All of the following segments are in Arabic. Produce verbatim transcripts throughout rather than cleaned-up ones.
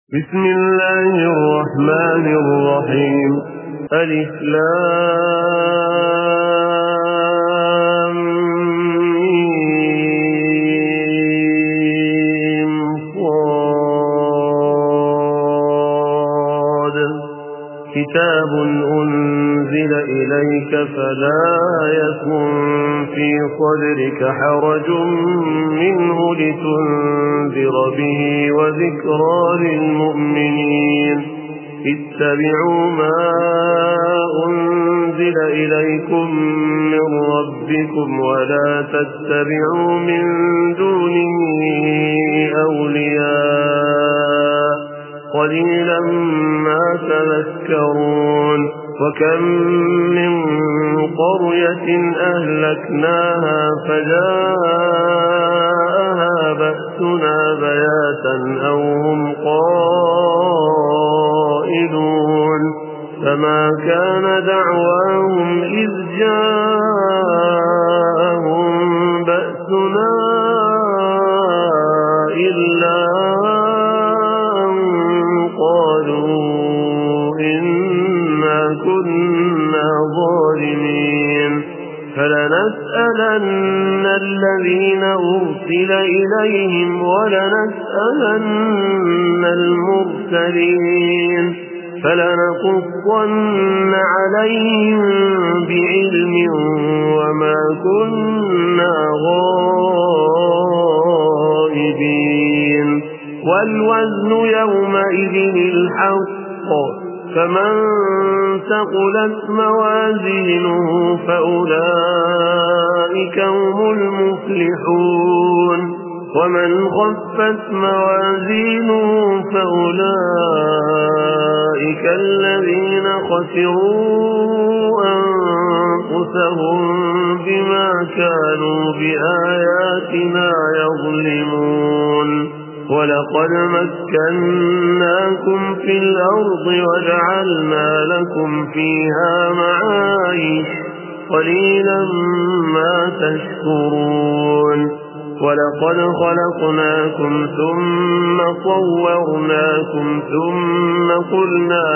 بسم الله الرحمن الرحيم. ألف لام ميم صاد. كتاب أنزل إليك فلا يكن في صدرك حرج منه لتنذر به وذكرى للمؤمنين. اتبعوا ما أنزل إليكم من ربكم ولا تتبعوا من دونه أولياء قليلا ما تذكرون. وكم من قرية أهلكناها فجاءها بأسنا بياتا أو هم قائلون. فما كان دعواهم إذ جاءهم بأسنا إلا أن قالوا إنا كنا ظالمين. فلنسألن الذين أرسل إليهم ولنسألن المرسلين. فلنقصن عليهم بعلم وما كنا غائبين. والوزن يومئذ الحق، فمن ثقلت موازينه فأولئك هم المفلحون. ومن خفت موازينه فأولئك الذين خسروا أنفسهم بما كانوا بآياتنا يظلمون. ولقد مكناكم في الأرض وجعلنا لكم فيها معايش قليلا ما تشكرون. ولقد خلقناكم ثم صورناكم ثم قلنا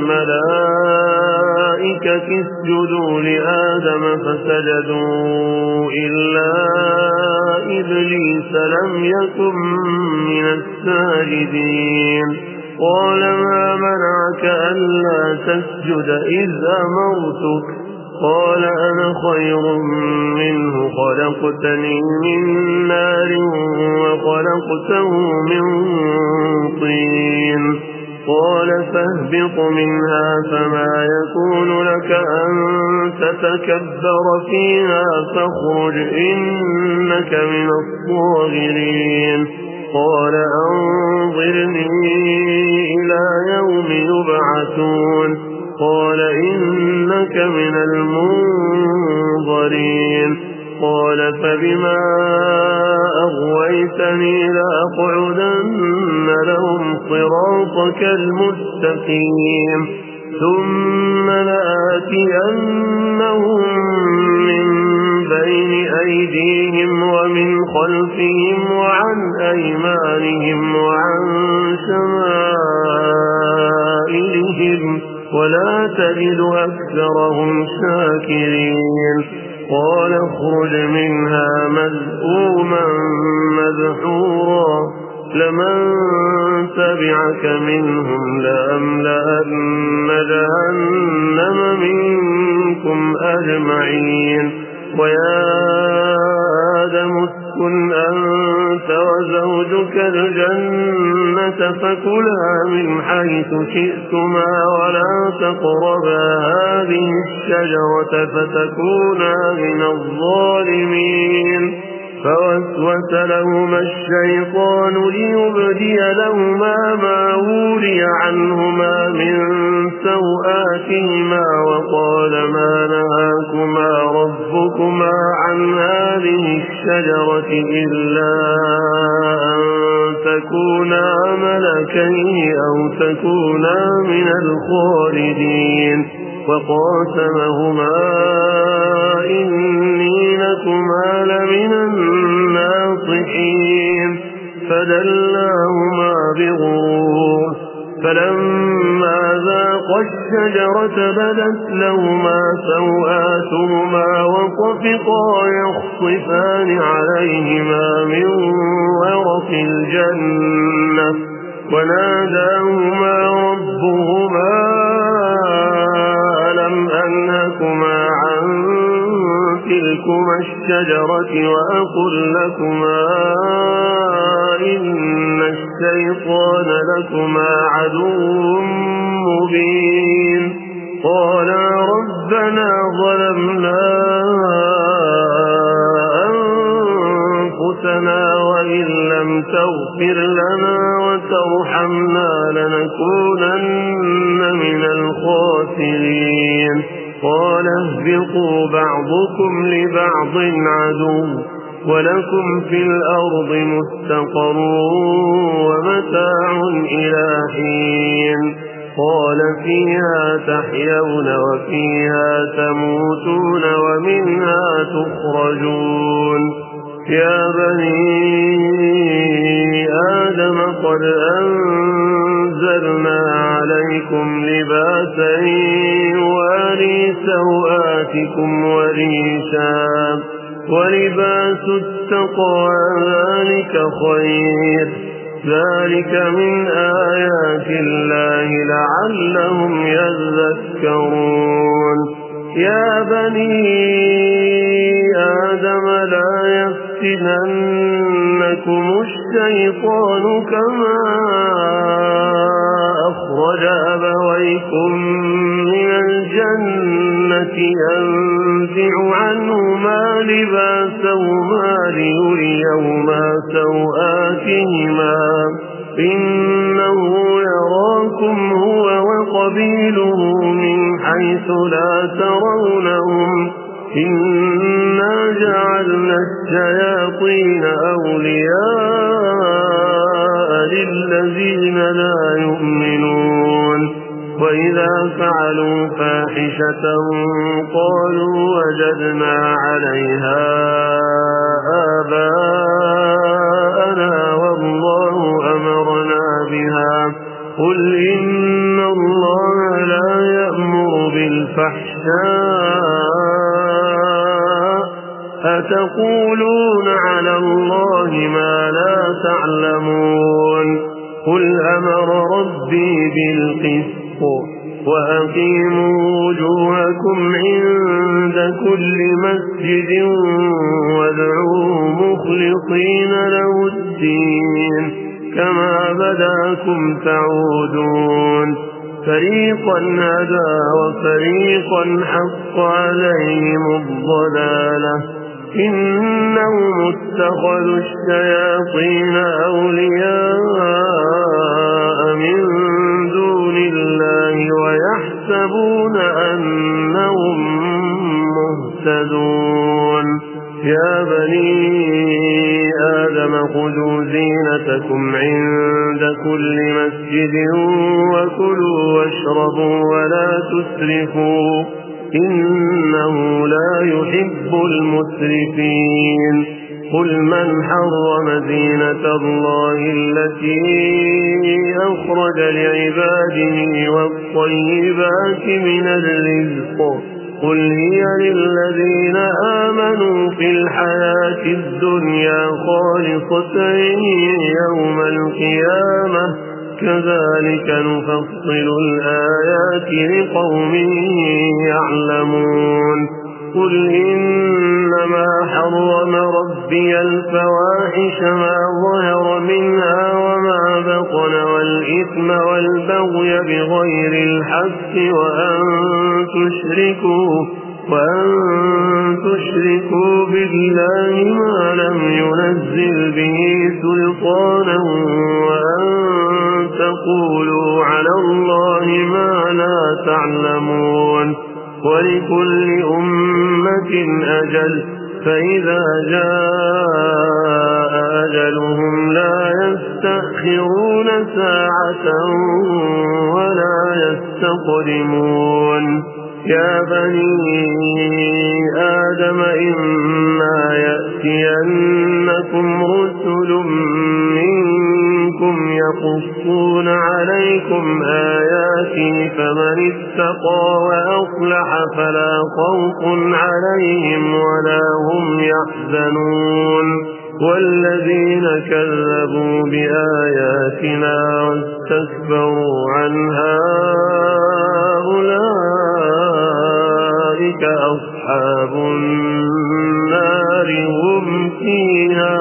للملائكة اسجدوا لآدم فسجدوا إلا إبليس لم يكن من الساجدين. قال ما منعك ألا تسجد إذ أمرتك؟ قال أنا خير منه خلقتني من نار وخلقته من طين. قال فاهبط منها فما يكون لك أن تتكبر فيها فاخرج إنك من الصاغرين. قال أنظرني إلى يوم يبعثون. قال إنك من المنظرين. قال فبما أغويتني لأقعدن لهم صراطك المستقيم ثم لآتينهم من بين أيديهم ومن خلفهم وعن أيمانهم وعن شمائلهم ولا تجد أكثرهم شاكرين. قال اخرج منها مذءوما مدحورا لمن تبعك منهم لأملأن جهنم منكم أجمعين. ويا آدم اسكن أنت وزوجك الجنة فكلا من حيث شئتما ولا تقربا هذه الشجرة فتكونا من الظالمين. فوسوس لهما الشيطان ليبدي لهما ما وري عنهما من سوآتهما وقال ما نهاكما ربكما عن هذه الشجرة إلا أن تكونا ملكين أو تكونا من الخالدين. وقاسمهما إني لكما لمن الناصحين فدلاهما بغرور فلما ذاقا الشجرة بدت لهما سوآتهما وطفقا يخصفان عليهما من ورق الجنة وناداهما ربهما ألم أنهكما عن تلكما الشجرة وأقل لكما إن الشيطان لكما عدو مبين قالا ربنا ظلمنا أنفسنا وإن لم تغفر لنا وترحمنا لنكونن من الخاسرين قال اهبطوا بعضكم لبعض عدو ولكم في الأرض مستقر ومتاع إلى حين قال فيها تحيون وفيها تموتون ومنها تخرجون يا بني آدم قد أنزلنا عليكم لباسا يواري سوآتكم وريشا ولباس التقوى ذلك خير ذلك من آيات الله لعلهم يذكرون يا بني آدم لا يفتننكم الشيطان كما أخرج أبويكم من الجنة ينزع عنهما لباسهما ليريهما سوآتهما إنه يراكم هو وقبيله من حيث لا ترونهم إنا جعلنا الشياطين أولياء للذين لا يؤمنون وإذا فعلوا فاحشة قالوا وجدنا عليها آباءنا والله أمرنا بها قل إن الله لا يأمر بالفحشاء أتقولون على الله ما لا تعلمون قل أمر ربي بالقسط وأقيموا وجوهكم عند كل مسجد وادعوه مخلصين له الدين كما بداكم تعودون فريقا هدى وفريقا حق عليهم الضلالة إنهم اتخذوا الشياطين أولياء من دون الله ويحسبون أنهم مهتدون يا بني آدم خذوا زينتكم عند كل مسجد وكلوا واشربوا ولا تسرفوا إنه لا يحب المسرفين قل من حرم زينة الله التي أخرج لعباده والطيبات من الرزق قل هي للذين آمنوا في الحياة الدنيا خالصة يوم القيامة كذلك نفصل الآيات لقوم يعلمون قل إنما حرم ربي الفواحش ما ظهر منها وما بطن والإثم والبغي بغير الحق وأن تشركوا وأن تشركوا بالله ما لم ينزل به سلطانا وأن تقولوا على الله ما لا تعلمون ولكل أمة أجل فإذا جاء أجلهم لا يستأخرون ساعة ولا يستقدمون يا بني آدم إما يأتينكم رسل منكم يقصون عليكم آياتي فمن اتقى وأصلح فلا خوف عليهم ولا هم يحزنون والذين كذبوا بآياتنا واستكبروا عنها أولئك أصحاب النار هم فيها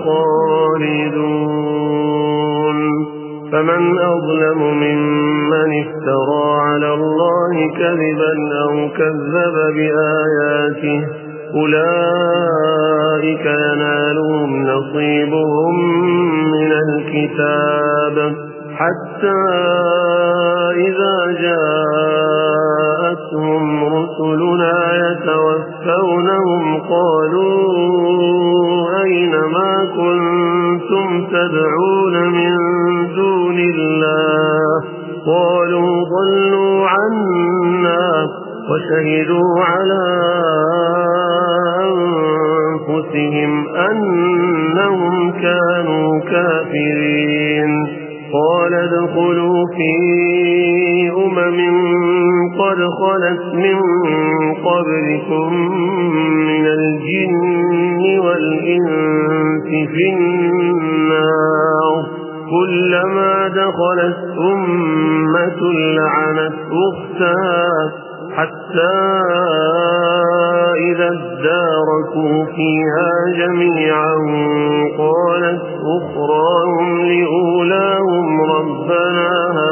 خالدون فمن أظلم ممن افترى على الله كذبا أو كذب بآياته أولئك ينالهم نصيبهم من الكتاب حتى إذا جاءتهم رسلنا يتوفونهم قالوا أين ما كنتم تدعون من دون الله قالوا ضلوا عنا وشهدوا على أنفسهم أنهم كانوا كافرين قال ادخلوا في أمم قد خلت من قبلكم من الجن والإنس في النار كلما دخلت أمة لعنت أختها حتى إذا اداركوا فيها جميعا قالت أخراهم لأولاهم ربنا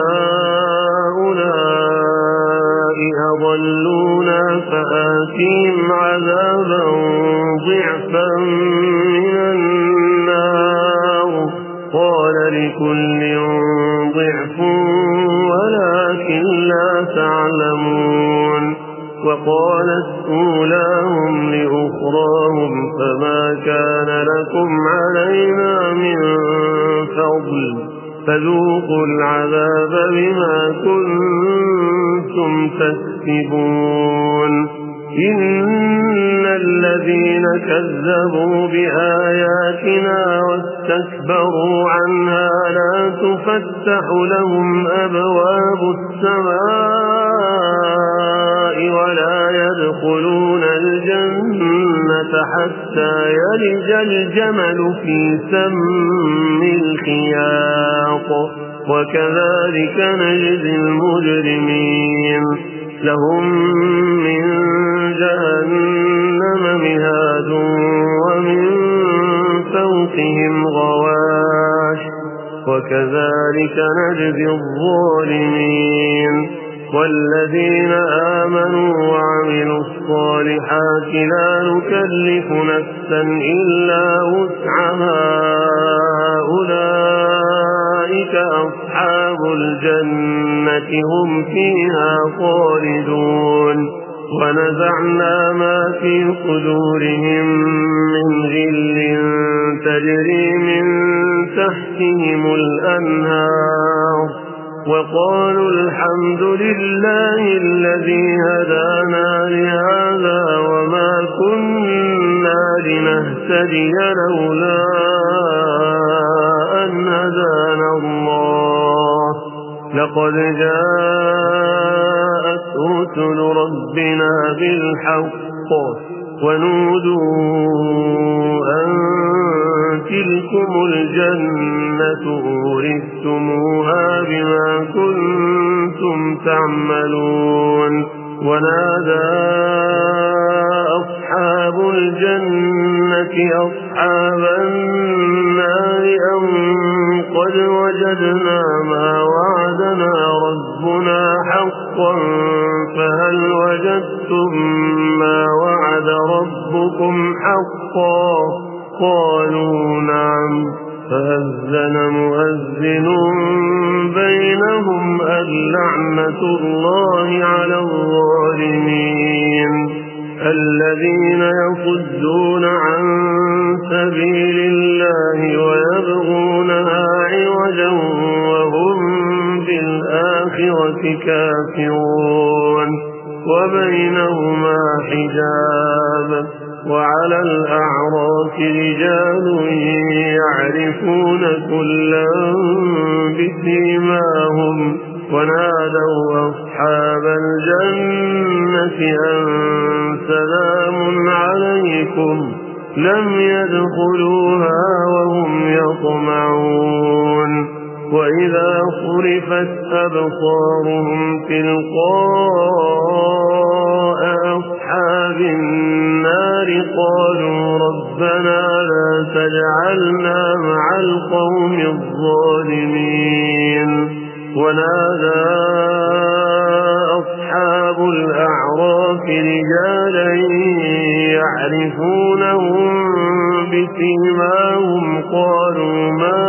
هؤلاء أضلونا فآتهم عذابا ضعفا من النار قال لكل ضعف ولكن لا تعلمون وقالت أولاهم لأخراهم فما كان لكم علينا من فضل فذوقوا العذاب بما كنتم تكسبون إن الذين كذبوا بآياتنا واستكبروا عنها لا تفتح لهم أبواب السماء ولا يدخلون الجنة حتى يلج الجمل في سم الخياط وكذلك نجزي المجرمين لهم من جهنم مهاد ومن فوقهم غواش وكذلك نجزي الظالمين والذين آمنوا وعملوا الصالحات لا نكلف نفسا إلا وسعها أولئك أصحاب الجنة هم فيها خالدون ونزعنا ما في صدورهم من غل تجري من تحتهم الأنهار وقالوا الحمد لله الذي هدانا لهذا وما كنا لنهتدي لولا أن هدانا الله لقد جاءت رسل ربنا بالحق ونودوا أن تلكم الجنة أورثتموها بما كنتم تعملون ونادى أصحاب الجنة أصحاب النار أن قد وجدنا ما وعدنا ربنا حقا فهل وجدتم ما وعد ربكم حقا قالوا نعم فأذن مؤذن بينهم اللعنة الله على الظالمين الذين يصدون عن سبيل الله ويبغونها عوجا وهم بالآخرة كافرون وبينهما حجاب وعلى الأعراف رجال يعرفون كلا بسيماهم ونادوا أصحاب الجنة أن سلام عليكم لم يدخلوها وهم يطمعون وإذا صرفت أبصارهم تلقاء أصحاب النار قالوا ربنا لا تجعلنا مع القوم الظالمين ونادى أصحاب الأعراف رجالا يعرفونهم بسيماهم قالوا ما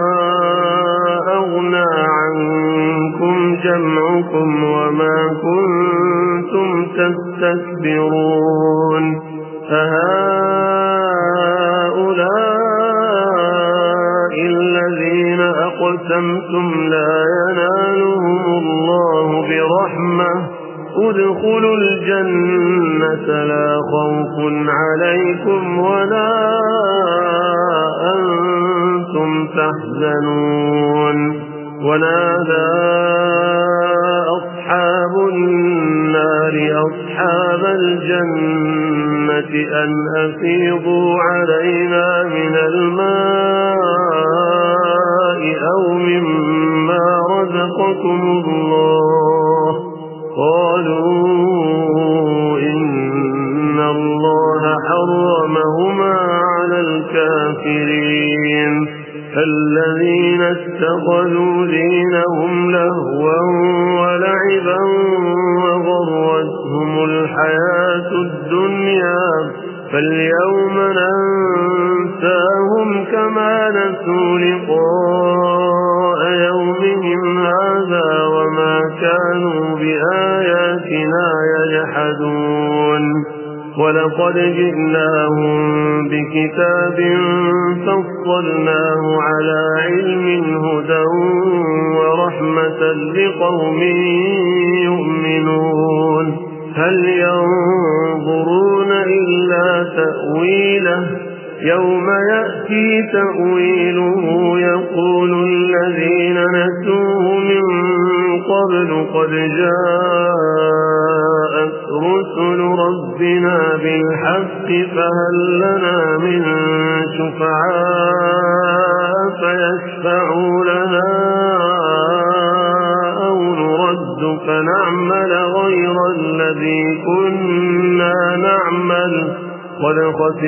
أغنى عنكم جمعكم وما كنتم تستكبرون أهؤلاء الذين أقسمتم لا ينالهم الله برحمة ادخلوا الجنة لا خوف عليكم ولا أنتم تحزنون ونادى أصحاب النار أصحاب الجنة أن أفيضوا علينا من الماء أو مما رزقكم الله قالوا إن الله حرمهما على الكافرين الذين اتخذوا دينهم لهوا ولعبا وغرتهم الحياة الدنيا فاليوم ننساهم كما نسوا لقاء يومهم هذا وما كانوا بآياتنا يجحدون ولقد جئناهم بكتاب فصلناه على علم هدى ورحمة لقوم يؤمنون هل ينظرون إلا تأويله يوم يأتي تأويله يقول الذين نسوه من قبل قد جاءت رسل ربنا بالحق فهل لنا من شفعاء فيشفعوا لنا أو نرد فنعمل غير الذي كنا نعمل قد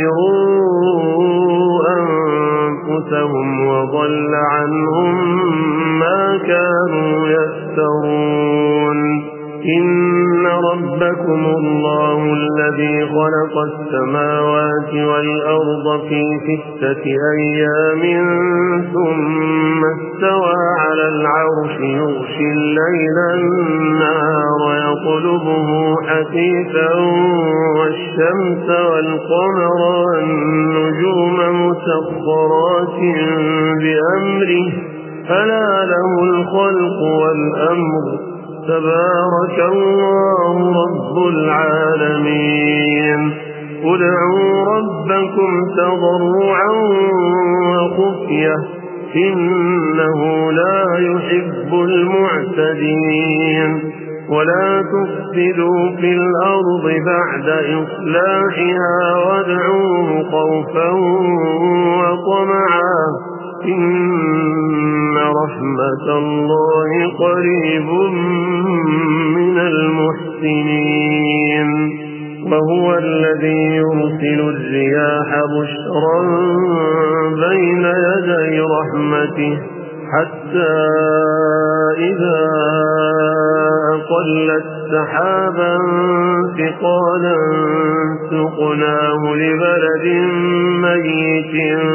خسروا أنفسهم وضل عنهم ما كانوا يفترون إن ربكم الله الذي خلق السماوات والأرض في ستة أيام ثم استوى على العرش يغشي الليل النهار يطلبه حثيثا والشمس والقمر والنجوم مسخرات بأمره ألا له الخلق والأمر تبارك الله رب العالمين ادعوا ربكم تضرعا وخفية إنه لا يحب المعتدين ولا تفسدوا في الأرض بعد إصلاحها وادعوه خوفا وطمعا إن رحمة الله قريب من المحسنين وهو الذي يرسل الرياح بشرا بين يدي رحمته حتى إذا أقلت سحابا ثقالا سقناه لبلد ميت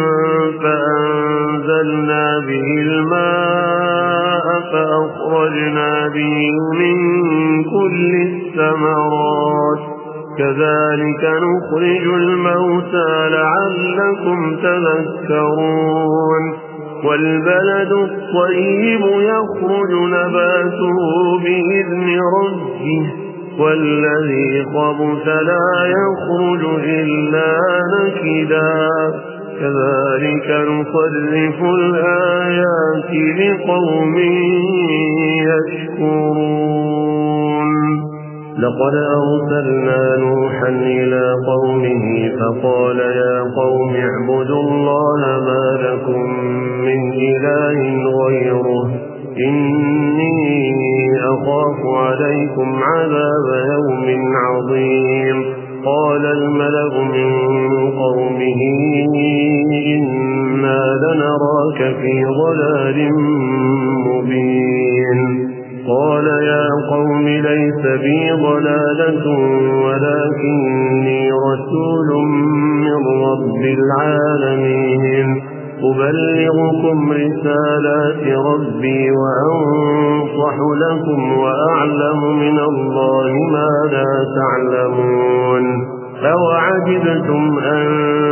فأنزلنا به الماء فأخرجنا به من كل الثمرات كذلك نخرج الموتى لعلكم تذكرون والبلد الطيب يخرج نباته بإذن ربه والذي خبث لا يخرج إلا نكدا كذلك نصرف الآيات لقوم يشكرون لقد أرسلنا نوحا إلى قومه فقال يا قوم اعبدوا الله ما لكم من إله غيره إني أخاف عليكم عذاب يوم عظيم قال الملأ من قومه إنا لنراك في ضلال مبين قال يا قوم ليس بي ضلالة ولكني رسول من رب العالمين أبلغكم رسالات ربي وأنصح لكم وأعلم من الله ما لا تعلمون أوعجبتم أن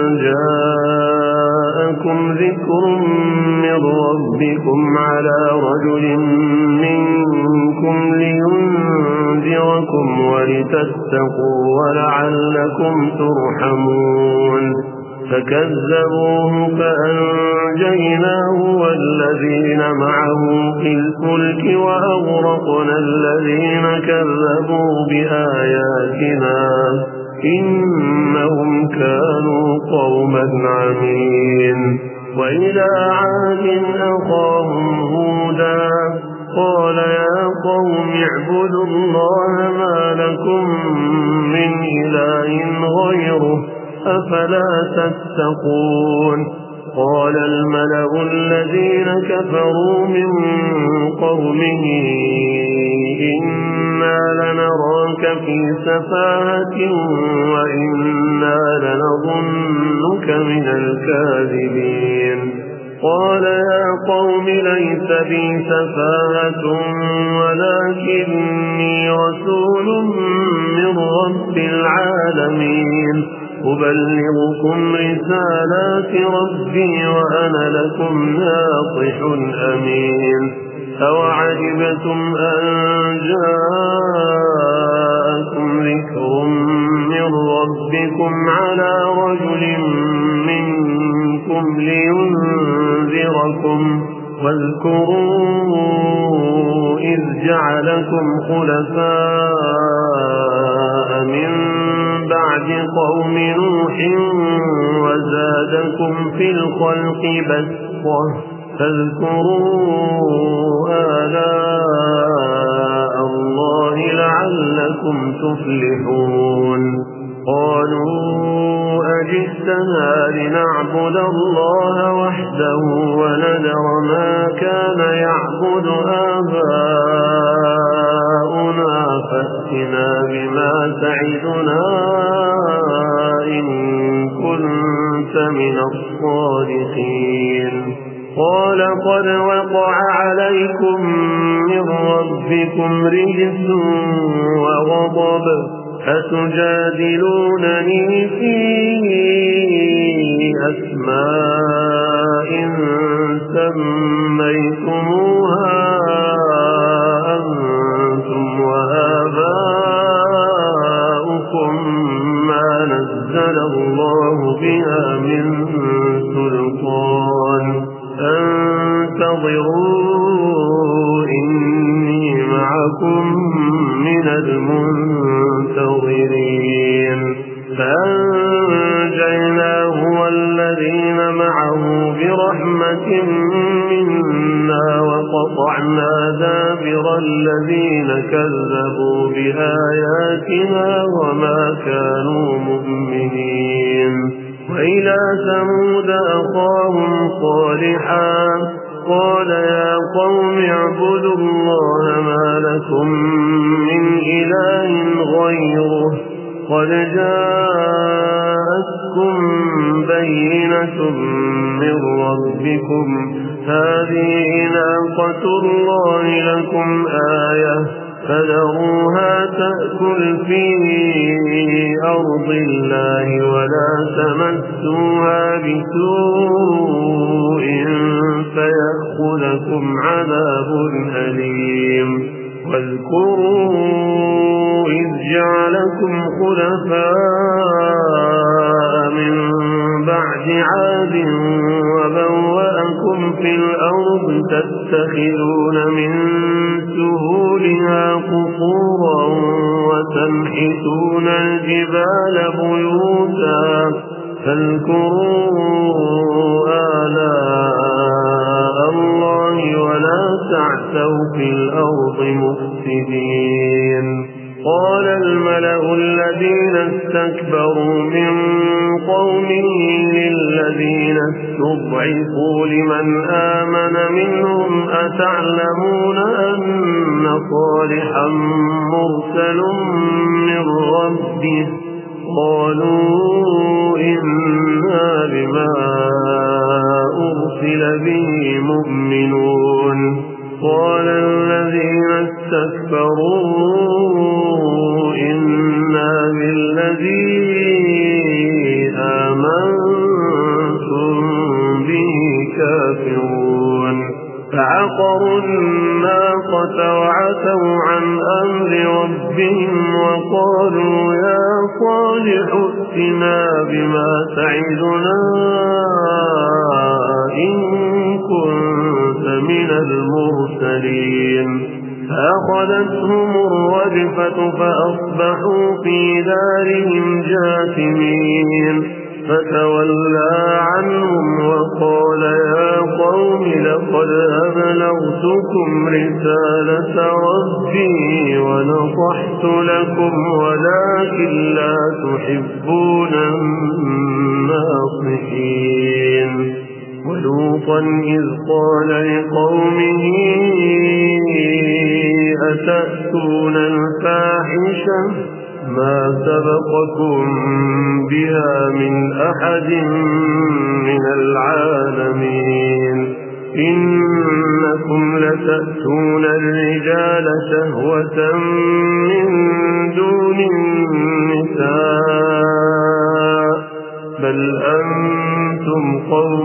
جاءكم ذكر من ربكم على رجل منكم لينذركم ولتتقوا ولعلكم ترحمون فكذبوه فأنجيناه والذين معه في الفلك وأغرقنا الذين كذبوا بآياتنا إنهم كانوا قوما عمين وإلى عاد أخاهم هودا قال يا قوم اعبدوا الله ما لكم من إله غيره أفلا تتقون قال الملأ الذين كفروا من قومه إنا لنراك في سفاهة وإنا لنظنك من الكاذبين قال يا قوم ليس بي سفاهة ولكني رسول من رب العالمين أبلغكم رسالات ربي وأنا لكم ناصح أمين أوعجبتم أن جاءكم ذكر من ربكم على رجل منكم لينذركم واذكروا إذ جعلكم خلفاء من بعد قوم نوح وزادكم في الخلق بسطة فاذكروا آلاء الله لعلكم تفلحون قالوا أجئتنا لنعبد الله وحده ونذر ما كان يعبد آباؤنا فأتنا بما تعدنا إن كنت من الصادقين قال قد وقع عليكم من ربكم رجس وغضب أتجادلونني في أسماء سميتموها أنتم وآباؤكم ما نزل الله بها من سلطان انتظروا إني معكم من المنتظرين فأنجيناه والذين معه برحمة منا وقطعنا دابر الذين كذبوا بآياتنا وما كانوا مؤمنين وإلى ثمود أخاهم صالحا قال يا قوم اعبدوا الله ما لكم من إله غيره قد جاءتكم بينة من ربكم هذه ناقة الله لكم آية فذروها تأكل في أرض الله ولا تمسوها بسوء فيأخذكم عذاب أليم واذكروا إذ جعلكم خلفاء من بعد عاد وبوأكم في الأرض تتخذون من سهولها قصورا وتنحتون الجبال بيوتا فاذكروا آلاء الله ولا تعثوا في الأرض مفسدين. قال الملأ الذين استكبروا من قومه للذين استضعفوا لمن آمن منهم أتعلمون أن صالحا مرسل من ربه قالوا إنا بما أرسل به مؤمنون. قال الذين استكبروا إنا بالذي آمنتم به كافرون. فعقروا الناقة وعتوا عن أمر ربهم وقالوا يا صالح ائتنا بما تعدنا إن كنت من المرسلين. فأخذتهم الرجفة فأصبحوا في دارهم جاثمين. فتولى عنهم وقال يا قوم لقد أبلغتكم رسالة ربي ونصحت لكم ولكن لا تحبون الناصحين. ولوطا إذ قال لقومه أتأتون الفاحشة ما سبقكم بها من أحد من العالمين إنكم لتأتون الرجال شهوة من دون النساء بل أنتم قوم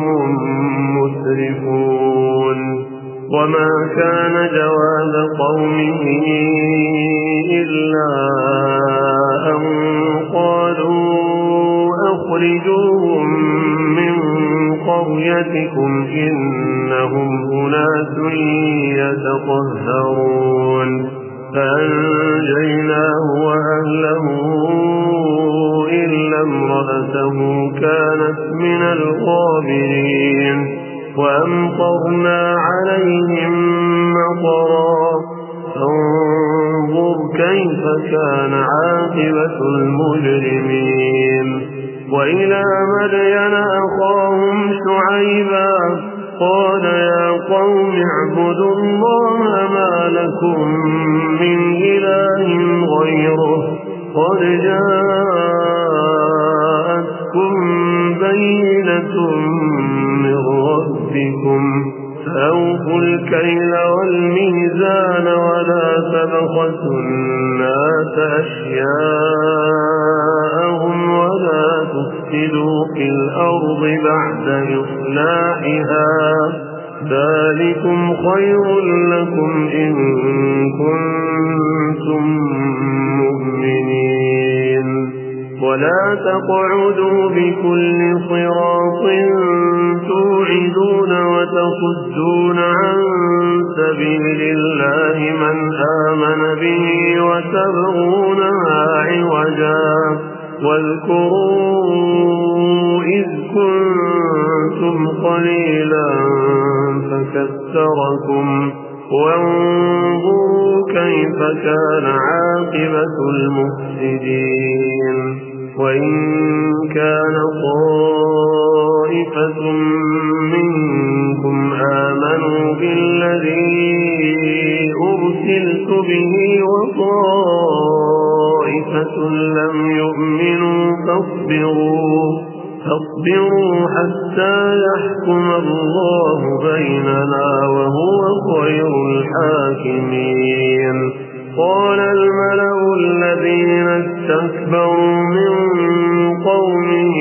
مسرفون. وما كان جواب قومه إلا أن قالوا أخرجوهم من قريتكم إنهم أناس يتطهرون. فأنجيناه وأهله إلا امرأته كانت من الغابرين. وأمطرنا عليهم مطرا فانظر كيف كان عاقبة المجرمين. وإلى مدين أخاهم شعيبا قال يا قوم اعبدوا الله ما لكم من إله غيره قد جاءتكم بينة من ربكم فأوفوا الكيل والميزان ولا تبخسوا الناس أشياءهم ولا تفسدوا في الأرض بعد إصلاحها ذلكم خير لكم إن كنتم مؤمنين. ولا تقعدوا بكل صراط توعدون وتصدون عن سبيل الله من آمن به وتبغونها عوجا واذكروا إذ كنتم قليلا فكثركم وانظروا كيف كان عاقبة المفسدين. وإن كان طائفة منكم آمنوا بالذي أرسلت به وطائفة لم يؤمنوا فاصبروا فاصبروا حتى يحكم الله بيننا وهو خير الحاكمين. قال الملأ الذين استكبروا من قومه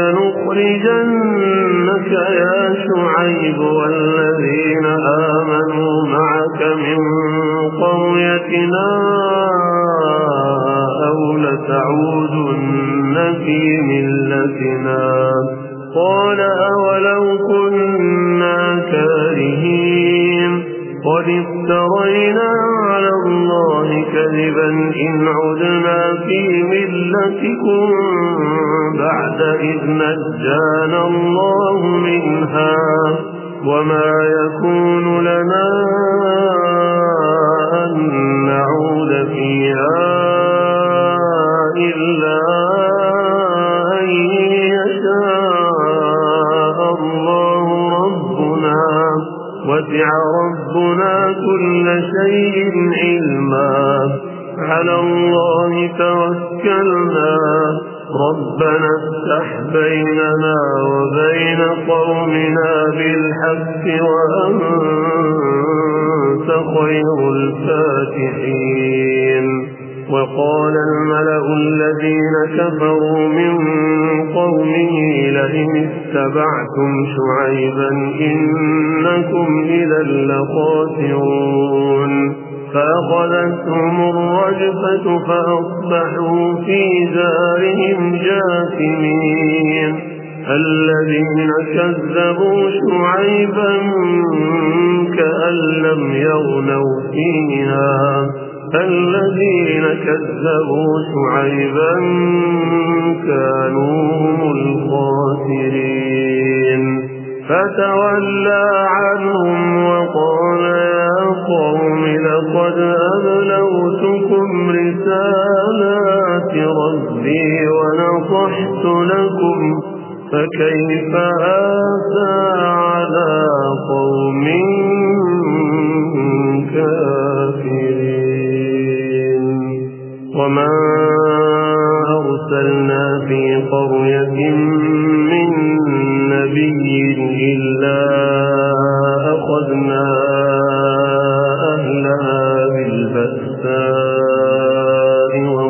لنخرجنك يا شعيب والذين آمنوا معك من قريتنا لتعودن في ملتنا قال أولو كنا كارهين قد افترينا على الله كذبا إن عدنا في ملتكم بعد إذ نجانا الله منها وما يكون لنا أن نعود فيها إلا أن يشاء الله ربنا وسع ربنا كل شيء علما على الله توكلنا ربنا افتح بيننا وبين قومنا بالحق وأنت خير الفاتحين وقال الملأ الذين كفروا من قومه لئن اتبعتم شعيبا إنكم إذا لخاسرون فأخذتهم الرجفة فأصبحوا في دارهم جاثمين الذين كذبوا شعيبا كأن لم يغنوا فيها الذين كذبوا شعيبا كانوا هم الخاسرين فتولى عنهم وقال يا قوم لقد أبلغتكم رسالات ربي ونصحت لكم فكيف آسى على قوم كافرين وما أرسلنا في قرية من نبي إلا أخذنا أهلها بالبأساء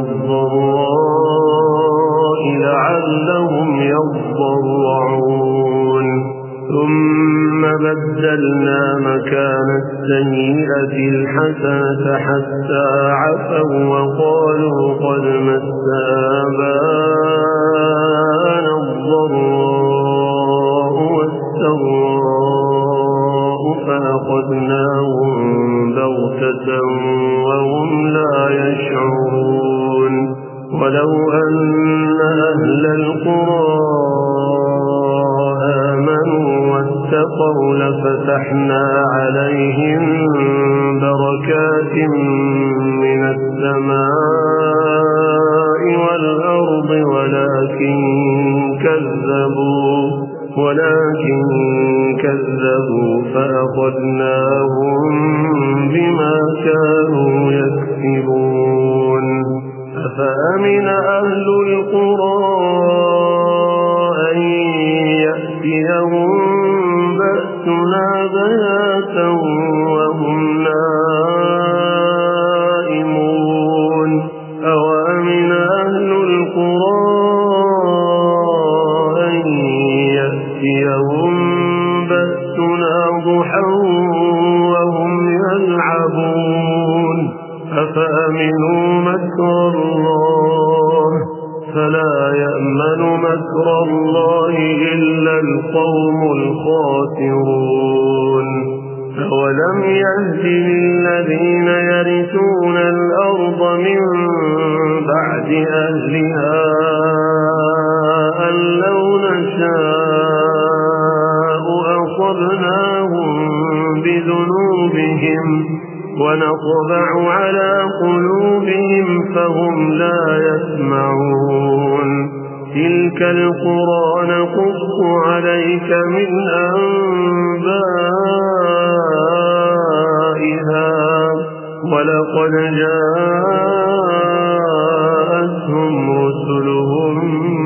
والضراء لعلهم يضرعون ثم بدلنا مكان السيئة الحسنة حتى عفوا وقالوا قد مس آباءنا الضراء والسراء فأخذناهم بغتة وهم لا يشعرون ولو أن أهل القرى آمنوا واتقوا لفتحنا عليهم بركات من السماء والأرض ولكن كذبوا ولكن كذبوا فأخذناهم بما كانوا يكسبون أفأمن أهل القرى أن يأتيهم بأسنا بياتا وهم نائمون أوأمن أهل القرى أن يأتيهم بأسنا ضحى وهم يلعبون أفأمنوا مكر الله فلا يأمن مكر الله إلا القوم الخاسرون أولم يهد للذين يرثون الأرض من بعد أهلها أن لو نشاء أصبناهم بذنوبهم ونطبع على قلوبهم فهم لا يسمعون تلك القرى نقص عليك من أنبائها ولقد جاءتهم رسلهم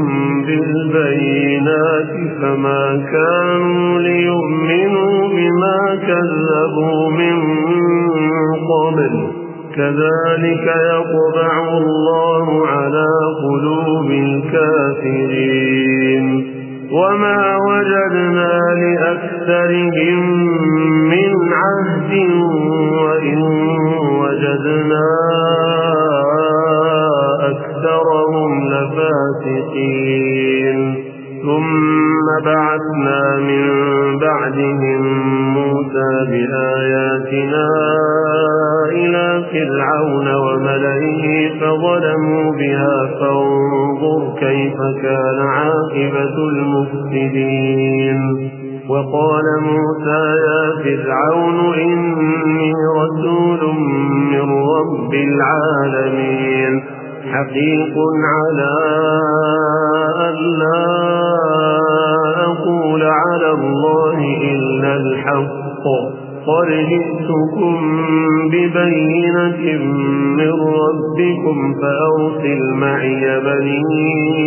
بالبينات فما كانوا ليؤمنوا بما كذبوا من قبل كذلك يطبع الله على قلوب الكافرين وما وجدنا لأكثرهم من عهد وإن وجدنا أكثرهم الصادقين ثم بعثنا من بعدهم موسى بآياتنا إلى فرعون وملئه فظلموا بها فانظر كيف كان عاقبة المفسدين وقال موسى يا فرعون إني رسول من رب العالمين حقيق على أن لا أقول على الله إلا الحق قد جئتكم ببينة من ربكم فأرسل معي بني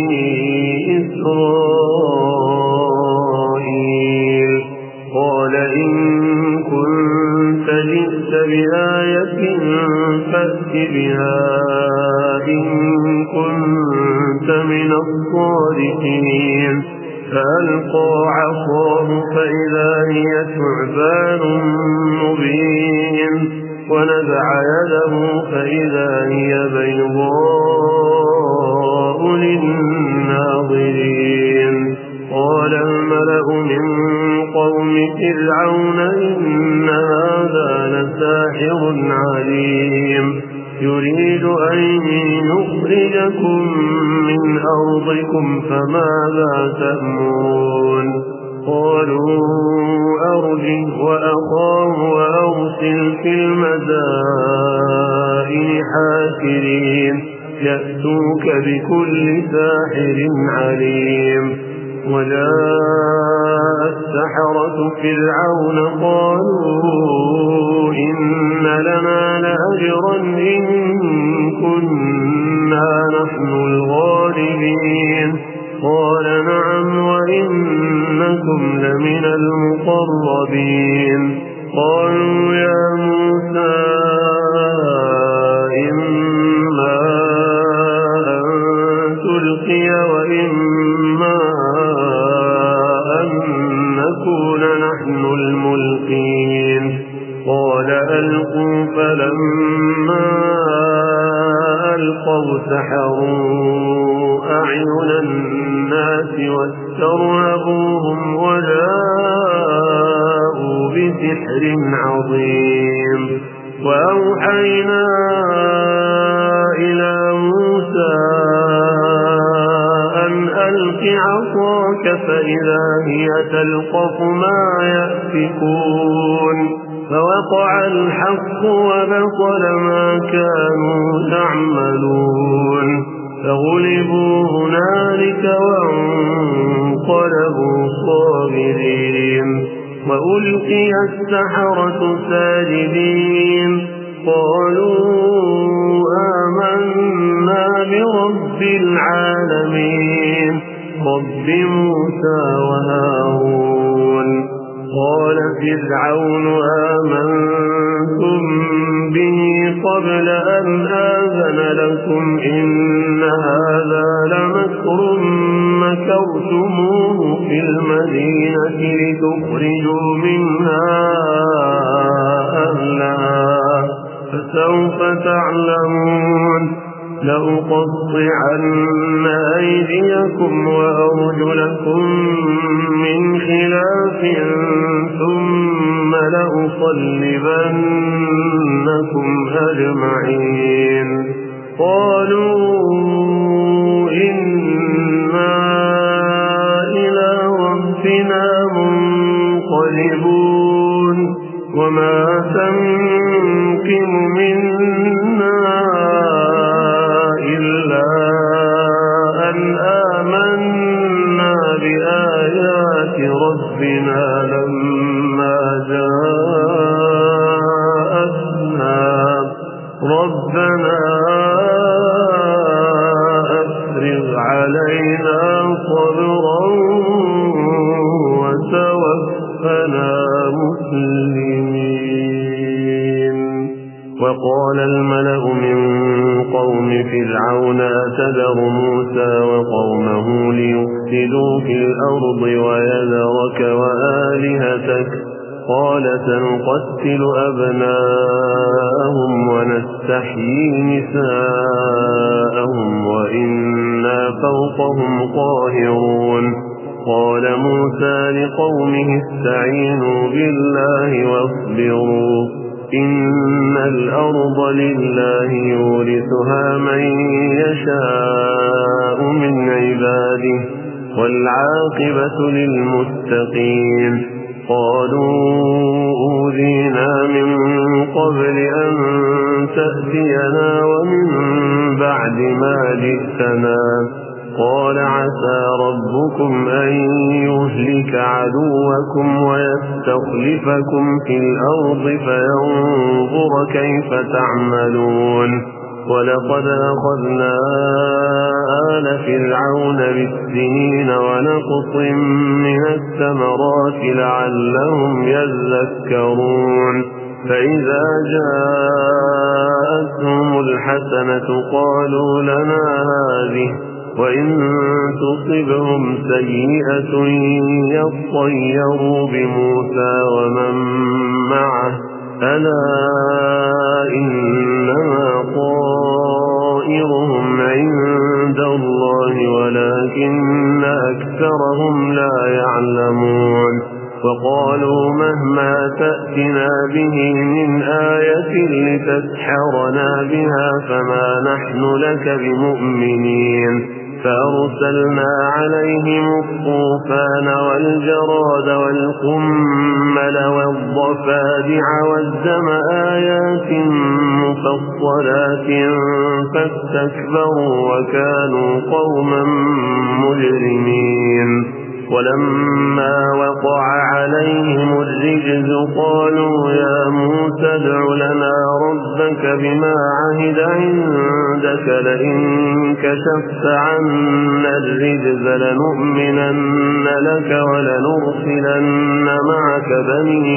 إسرائيل قال إن كنت جئت بآية فأت بها إن كنت من الصادقين فألقى عصاه فإذا هي ثعبان مبين ونزع يده فإذا هي بيضاء للناظرين قال الملأ من قوم فرعون إن هذا لساحر عليم يريد أن يخرجكم من أرضكم فماذا تأمرون قالوا أرجه وأخاه وأرسل في المدائن حاشرين يأتوك بكل ساحر عليم وجاء السحرة فرعون قالوا إن لنا لأجرا إن كنا نحن الغالبين قال نعم وإنكم لمن المقربين قالوا يا موسى إما أن تلقي وإما أن نكون نحن الملقين قال ألقوا فلما ألقوا سحروا أعين الناس واسترهبوهم وجاءوا بسحر عظيم وأوحينا إلى موسى أن ألق عصاك فإذا هي تلقف ما يأفكون فوقع الحق وبطل ما كانوا يعملون فغلبوا هنالك وانقلبوا صاغرين وألقي السحرة ساجدين قالوا آمنا برب العالمين رب موسى وهارون قال فرعون آمنتم به قبل أن آذن لكم إن هذا لمكر مكرتموه في المدينة لتخرجوا منها أهلها فسوف تعلمون لأقطعن أيديكم وأرجلكم من خلاف ثم لأصلبنكم أجمعين قالوا إنا إلى ربنا منقلبون وما تنقم منا إلا أن آمنا بآيات ربنا لما جاءتنا ربنا أفرغ علينا صبرا وتوفنا مسلمين وقال الملأ من قوم فرعون أتذر موسى وقومه ليفسدوا في الأرض ويذرك وآلهتك قال سنقتل أبناءهم ونستحيي نساءهم وإنا فوقهم قاهرون. قال موسى لقومه استعينوا بالله واصبروا إن الأرض لله يورثها من يشاء من عباده والعاقبة للمتقين. قالوا أوذينا من قبل أن تأتينا ومن بعد ما جئتنا. قال عسى ربكم أن يهلك عدوكم ويستخلفكم في الأرض فينظر كيف تعملون. ولقد أخذنا آل فرعون بالسنين ونقص من الثمرات لعلهم يذكرون. فإذا جاءتهم الحسنة قالوا لنا هذه وإن تصبهم سيئة يطيروا بموسى ومن معه ألا إنما طائرهم عند الله ولكن أكثرهم لا يعلمون. وقالوا مهما تأتنا به من آية لتسحرنا بها فما نحن لك بمؤمنين. فأرسلنا عليهم الطوفان والجراد والقمل والضفادع والدم آيات مفصلات فاستكبروا وكانوا قوما مجرمين. ولما وقع عليهم الرجز قالوا يا موسى ادع لنا ربك بما عهد عندك لئن كشفت عنا الرجز لنؤمنن لك ولنرسلن معك بني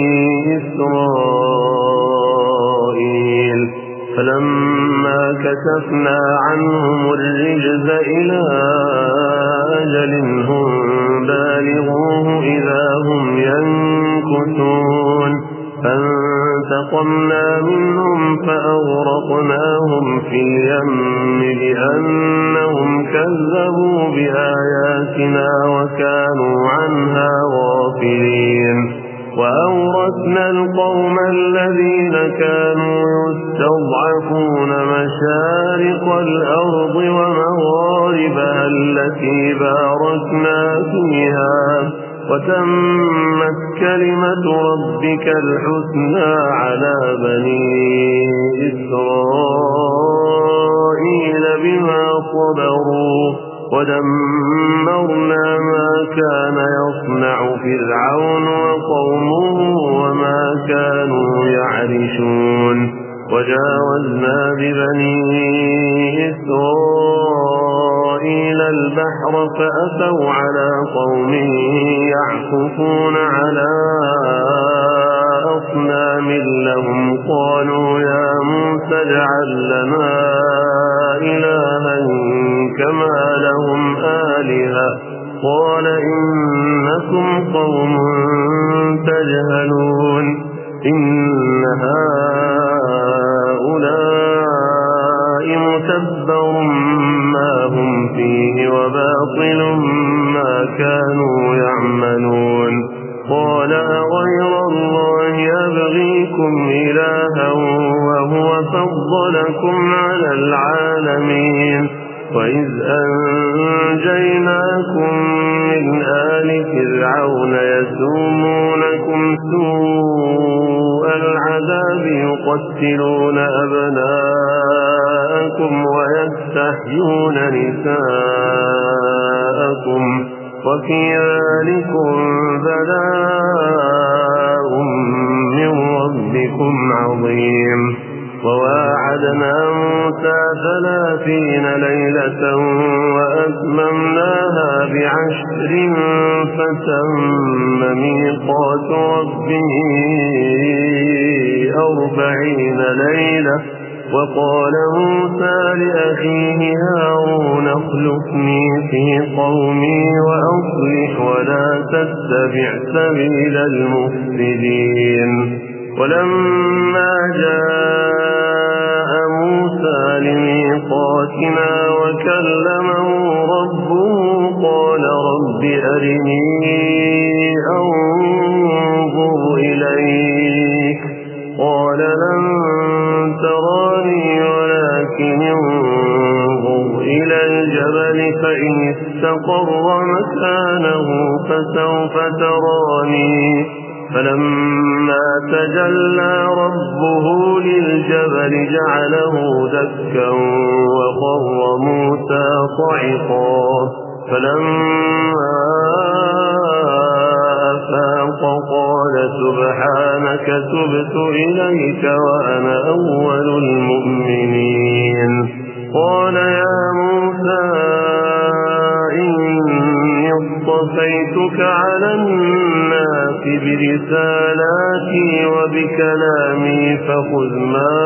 إسرائيل. فلما كشفنا عنهم الرجز إلى أجل هم بالغوه إذا هم ينكثون. فانتقمنا منهم فأغرقناهم في اليم بأنهم كذبوا بآياتنا وكانوا عنها غافلين. وأورثنا القوم الذين كانوا يستضعفون مشارق الأرض ومغاربها التي باركنا فيها وتمت كلمة ربك الحسنى على بني إسرائيل بما صبروا ودمرنا ما كان يصنع فرعون وقومه وما كانوا يعرشون. وجاوزنا ببني إسرائيل البحر فأتوا على قوم يعكفون على أصنام لهم قالوا يا موسى اجعل لنا إلها كما لهم آلهة قال إنكم قوم تجهلون. إن هؤلاء متبر ما هم فيه وباطل ما كانوا يعملون. قال أغير الله أبغيكم إلها وهو فضلكم على العالمين. وإذ أنجيناكم من آل فرعون يسومونكم سوء العذاب يقتلون أبناءكم ويستحيون نساءكم وفي ذلكم بلاء من ربكم عظيم. وواعدنا موسى ثلاثين ليلة وأتممناها بعشر فتم ميقات ربه أربعين ليلة. وقال موسى لأخيه هارون اخلفني في قومي وأصلح ولا تتبع سبيل المفسدين. ولما جاء موسى لميقاتنا وكلمه ربه قال رب أرني أنظر إليك قال لن تراني ولكن انظر إلى الجبل فإن استقر مكانه فسوف تراني فلما تجلى ربه للجبل جعله دكا وخر موسى صعقا فلما أفاق قال سبحانك تبت إليك وأنا أول المؤمنين قال يا موسى إني اصطفيتك على الناس برسالاتي وبكلامي فخذ ما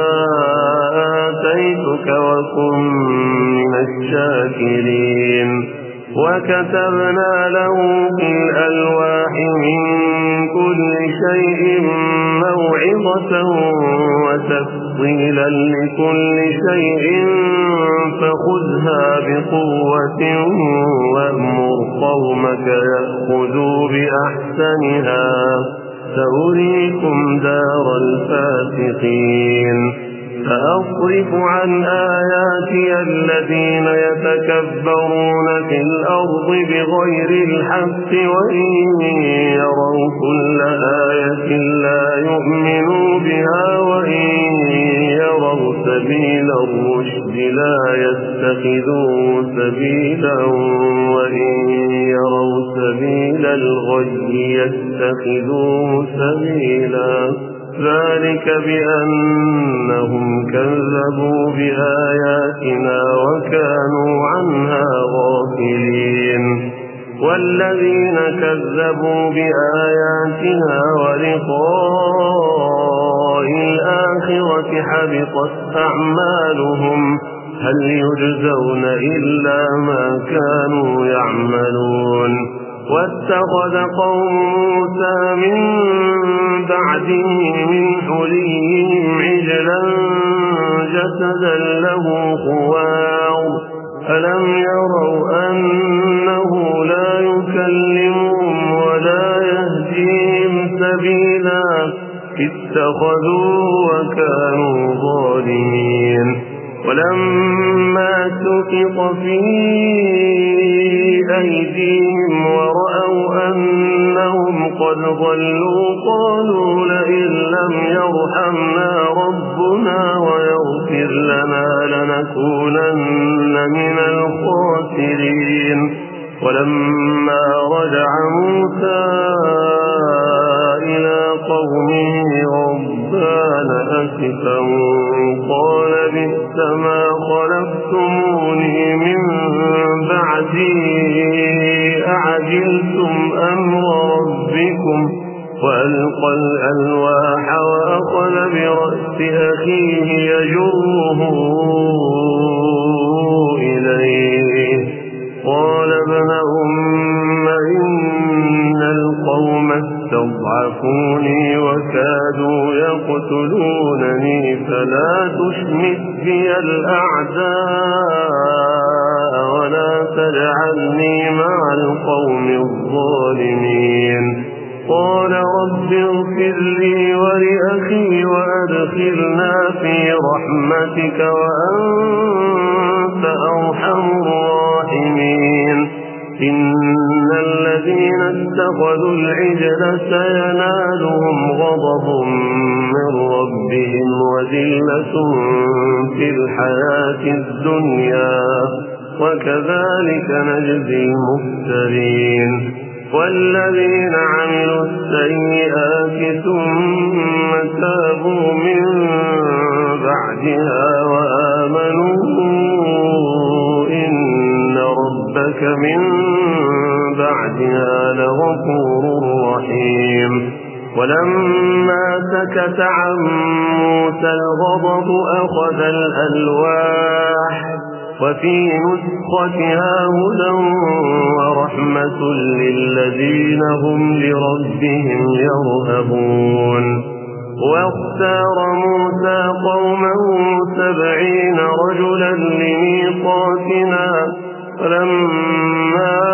آتيتك وكن من الشاكرين وكتبنا له في الألواح من كل شيء موعظة وتفصيلا لكل شيء فخذها بقوة وأمر قومك يأخذوا بأحسنها سأريكم دار الفاسقين فأصرف عن آياتي الذين يتكبرون في الأرض بغير الحق وإن يروا كل آية لا يؤمنوا بها وإن يروا سبيل الرشد لا يتخذوه سبيلا وإن يروا سبيل الغي يتخذوه سبيلا ذلك بأنهم كذبوا بآياتنا وكانوا عنها غافلين والذين كذبوا بآياتنا ولقاء الآخرة حبطت أعمالهم هل يجزون إلا ما كانوا يعملون واتخذ قوم موسى من بعده من حليهم عجلا جسدا له خوار ألم يروا أنه لا يكلمهم ولا يهديهم سبيلا اتخذوه وكانوا ظالمين ولما سقط في أيديهم ورأوا أنهم قد ضلوا قالوا لئن لم يرحمنا ربنا ويغفر لنا لنكونن من الخاسرين ولما رجع موسى إلى قومه غضبان أسفا قال بئس ما خلفتموني من بعدي أعجلتم أمر ربكم وألقى الألواح وأخذ برأس أخيه يجره إليه قال ابن أم إن القوم استضعفوني وكادوا يقتلونني فلا تشمت بي الأعداء ولا تجعلني مع القوم الظالمين قال رب اغفر لي ولأخي وأدخلنا في رحمتك وأنت أرحم الراحمين إن الذين اتخذوا العجل سينالهم غضب من ربهم وذلة في الحياة الدنيا وكذلك نجزي المفترين والذين عملوا السيئات ثم تابوا من بعدها وآمنوا إن ربك من بعدها لغفور رحيم ولما سكت عن موسى الغضب أخذ الألواح وفي نسختها هدى ورحمة للذين هم لربهم يرهبون واختار موسى قومه سبعين رجلا لميقاتنا فلما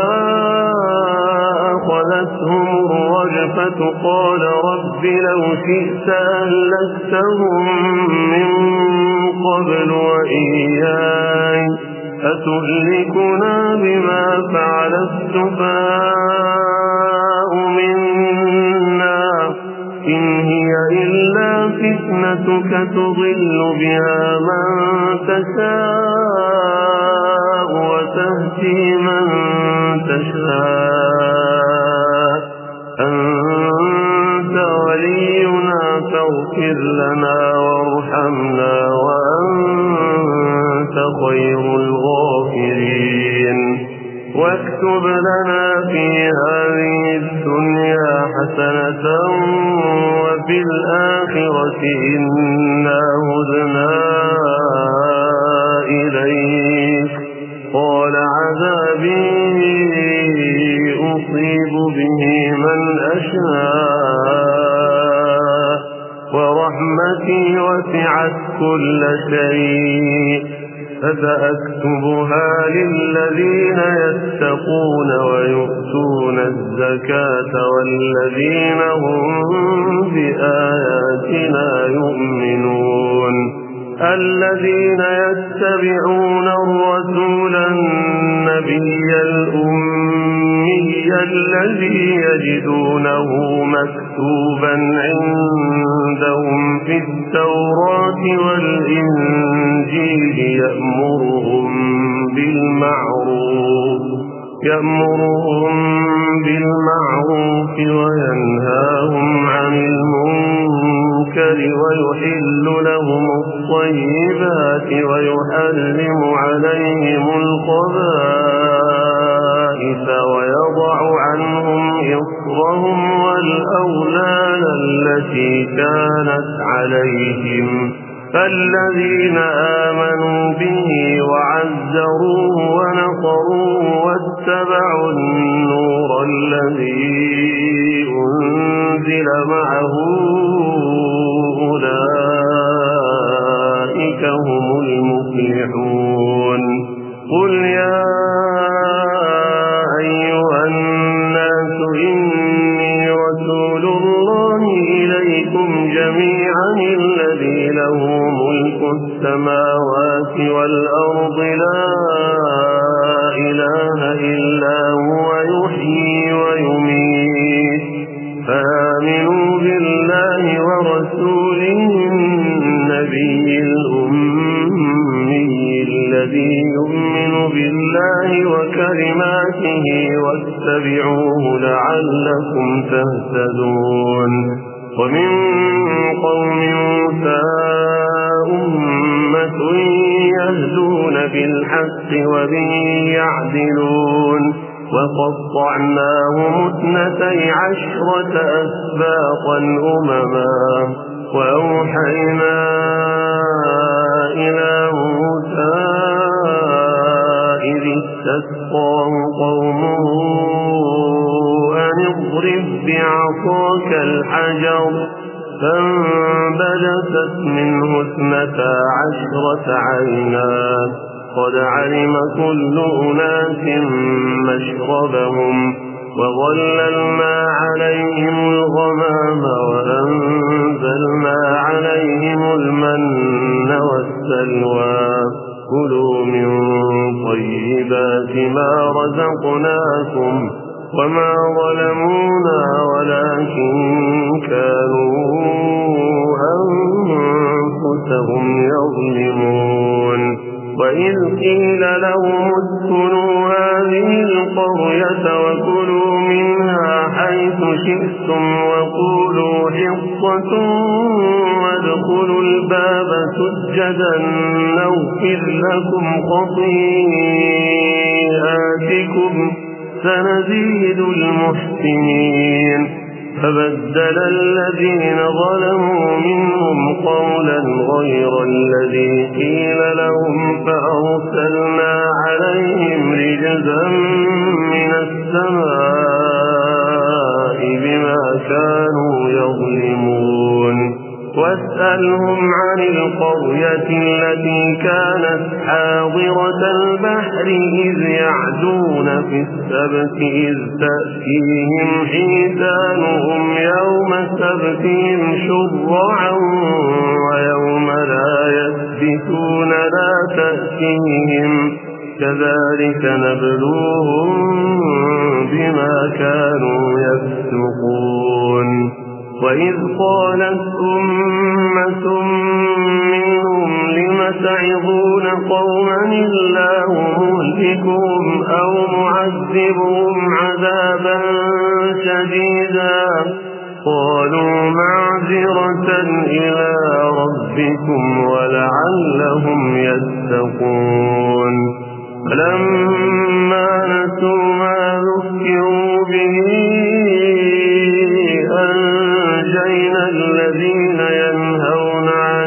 أخذتهم الرجفة قال رب لو شئت أهلكتهم من قبل وإياي أتهلكنا بما فعل السفهاء منا إن هي إلا فتنتك تضل بها من تشاء وتهدي من تشاء أنت ولينا فاغفر لنا وارحمنا وأنت خير الغافرين واكتب لنا في هذه الدنيا حسنة وفي الآخرة إنا هدنا إليك قال عذابي أصيب به من أشاء ورحمتي وسعت كل شيء فسأكتبها للذين يتقون ويؤتون الزكاة والذين هم بآياتنا يؤمنون الذين يتبعون الرسول النبي الأمي الذي يجدونه مكتوبا عندهم في التوراة والإنجيل يأمرهم بالمعروف يأمرهم بالمعروف وينهاهم عن المنكر ويحل لهم الطيبات ويحرم عليهم الخبائث ويضع عنهم إصرهم والأغلال التي كانت عليهم فالذين آمنوا به وعزروه ونصروه واتبعوا النور الذي أنزل معه أولئك هم المفلحون قل يا أيها الناس إني رسول الله إليكم جميعا الذي له ملك السماوات والأرض لا إله إلا هو يحيي ويميت فآمنوا بالله ورسوله النبي الأمي الذي يؤمن بالله وكلماته واتبعوه لعلكم تهتدون ومن قوم موسى أمة يهدون بالحق وبه يعدلون وقطعناهم اثنتي عشرة أسباطا أمما وأوحينا إلى موسى إذ استسقاه قومه أن اضرب بعصاك الحجر فانبجست منه اثنتا عشرة عينا قد علم كل أناس مشربهم وظللنا عليهم الغمام وأنزلنا عليهم المن والسلوى كلوا من طيبات ما رزقناكم وما ظلمونا ولكن كانوا أنفسهم يظلمون وإذ قيل لهم اسكنوا هذه القرية وكلوا منها حيث شئتم وقولوا حطة وادخلوا الباب سجدا نغفر لكم خطيئاتكم سنزيد المحسنين فبدل الذين ظلموا منهم قولا غير الذي قيل لهم فأرسلنا عليهم رجزا من السماء بما كانوا يظلمون واسألهم عن القرية التي كانت حاضرة البحر إذ يعدون في السبت إذ تأتيهم حيتانهم يوم سبتهم شرعا ويوم لا يسبتون لا تأتيهم كذلك نبلوهم بما كانوا يفسقون وإذ قالت أمة منهم لم تعظون قوما الله مهلكهم أو معذبهم عذابا شديدا قالوا معذرة إلى ربكم ولعلهم يتقون فلما نسوا ما ذكروا به أنجينا الذين ينهون عن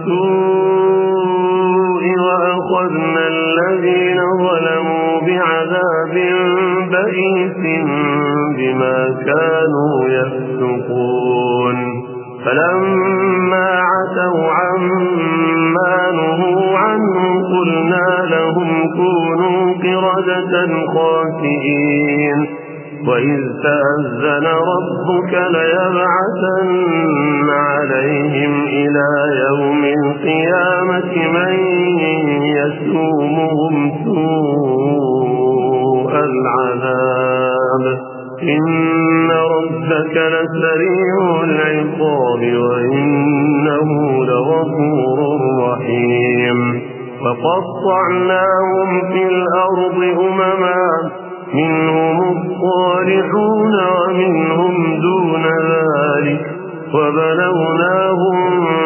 السوء وأخذنا الذين ظلموا بعذاب بئيس بما كانوا يفسقون فلما عتوا عما نهوا عنه قلنا لهم كونوا قردة خاسئين وإذ تأذن ربك ليبعثن عليهم إلى يوم القيامة من يسومهم سوء العذاب إن ربك لسريع العقاب وإنه لغفور رحيم وقطعناهم في الأرض أمما منهم الصالحون ومنهم دون ذلك وبلوناهم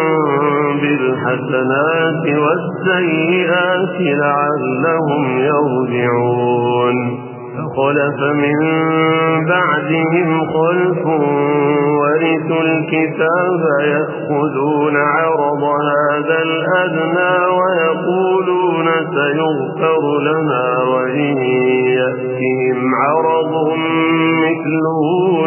بالحسنات والسيئات لعلهم يرجعون فخلف من بعدهم خلف ورثوا الكتاب يأخذون عرض هذا الأدنى ويقولون سيغفر لنا وإن يأتهم عرض مثله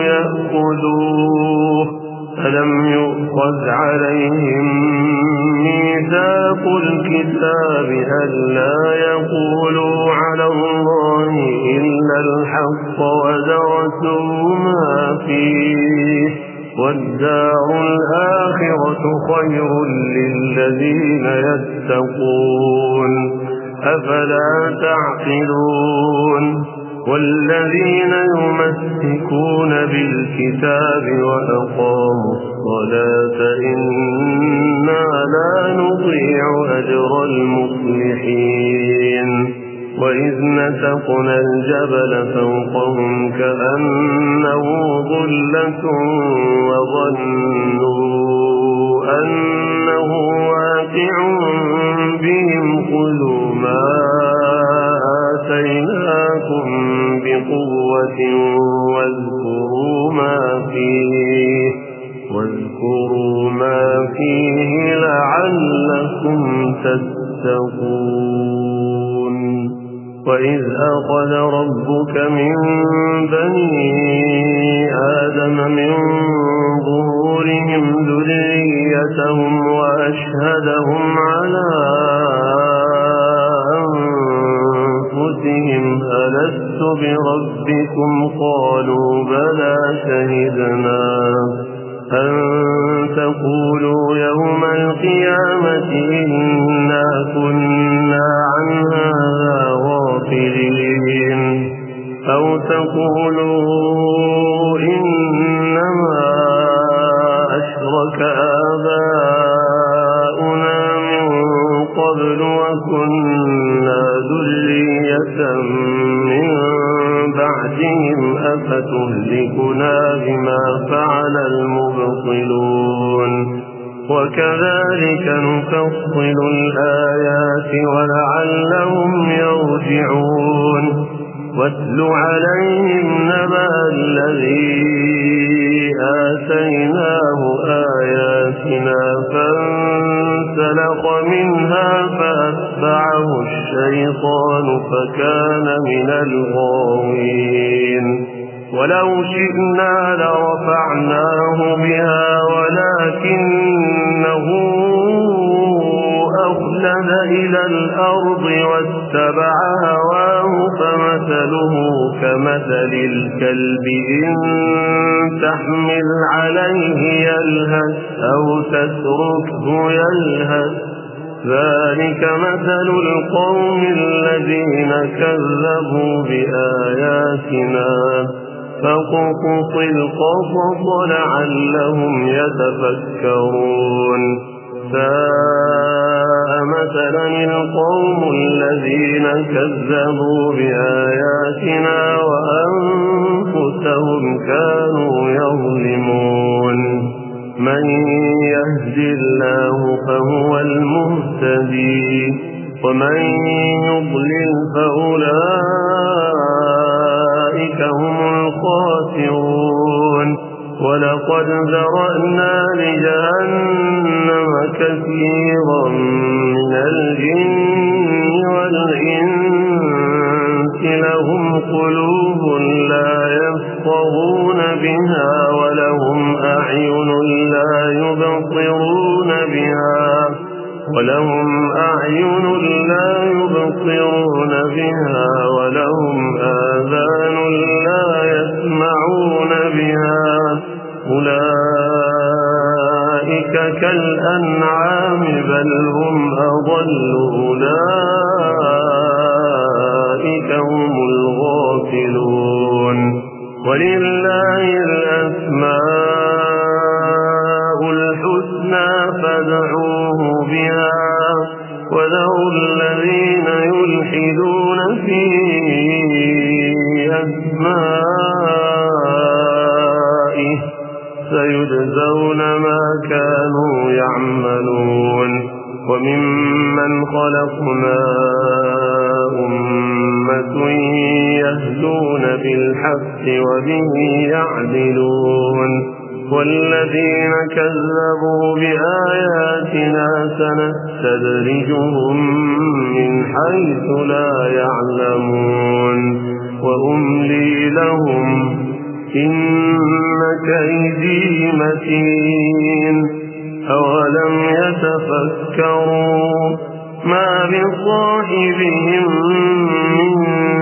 يأخذوه ألم يؤخذ عليهم ميثاق الكتاب ألا يقولوا على الله إلا الحق ودرسوا ما فيه والدار الآخرة خير للذين يتقون أفلا تعقلون والذين يمسكون بالكتاب وأقاموا الصلاة إنا لا نضيع أجر المصلحين وإذ نتقنا الجبل فوقهم كأنه ظلة وظنوا أنه واقع بهم خذوا ما آتيناكم بقوة واذكروا ما فيه واذكروا ما فيه لعلكم تتقون وإذ أخذ ربك من بني آدم من ظهورهم ذريتهم وأشهدهم على أنفسهم ألست بربكم قالوا بلى شهدنا أن تقولوا يوم القيامة إنا كنا عن هذا غافلين أو تقولوا إنما أشرك آباؤنا من قبل وكنا ذرية من بعدهم أفتهلكنا بما فعل المبطلون وكذلك نفصل الآيات ولعلهم يرجعون واتل عليهم نبأ الذي آتيناه آياتنا فانسلخ منها فأتبعه الشيطان فكان من الغاوين ولو شئنا لرفعناه بها ولكنه أخلد عاد إلى الأرض واتبع هواه فمثله كمثل الكلب إن تحمل عليه يلهث أو تتركه يلهث ذلك مثل القوم الذين كذبوا بآياتنا فاقصص القصص لعلهم يتفكرون ساء مثلا القوم الذين كذبوا بآياتنا وأنفسهم كانوا يظلمون من يهد الله فهو المهتدي ومن يضلل فأولئك هم الخاسرون ولقد ذرأنا لجهنم كثيرا من الجن والإنس لهم قلوب لا يفقهون بها ولهم أعين لا يبصرون بها ولهم أعين لا يبصرون بها ولهم آذان لا يسمعون بها أولئك كالأنعام بل هم أضل أولئك هم الغافلون ولله الأسماء الحسنى فادعوه بها وذروا الذين يلحدون في أسمائه سيجزون ما كانوا يعملون وممن خلقنا أمة يهدون بالحق وبه يعدلون والذين كذبوا بآياتنا سنستدرجهم من حيث لا يعلمون وأملي لهم إن كيدي متين أولم يتفكروا ما بصاحبهم من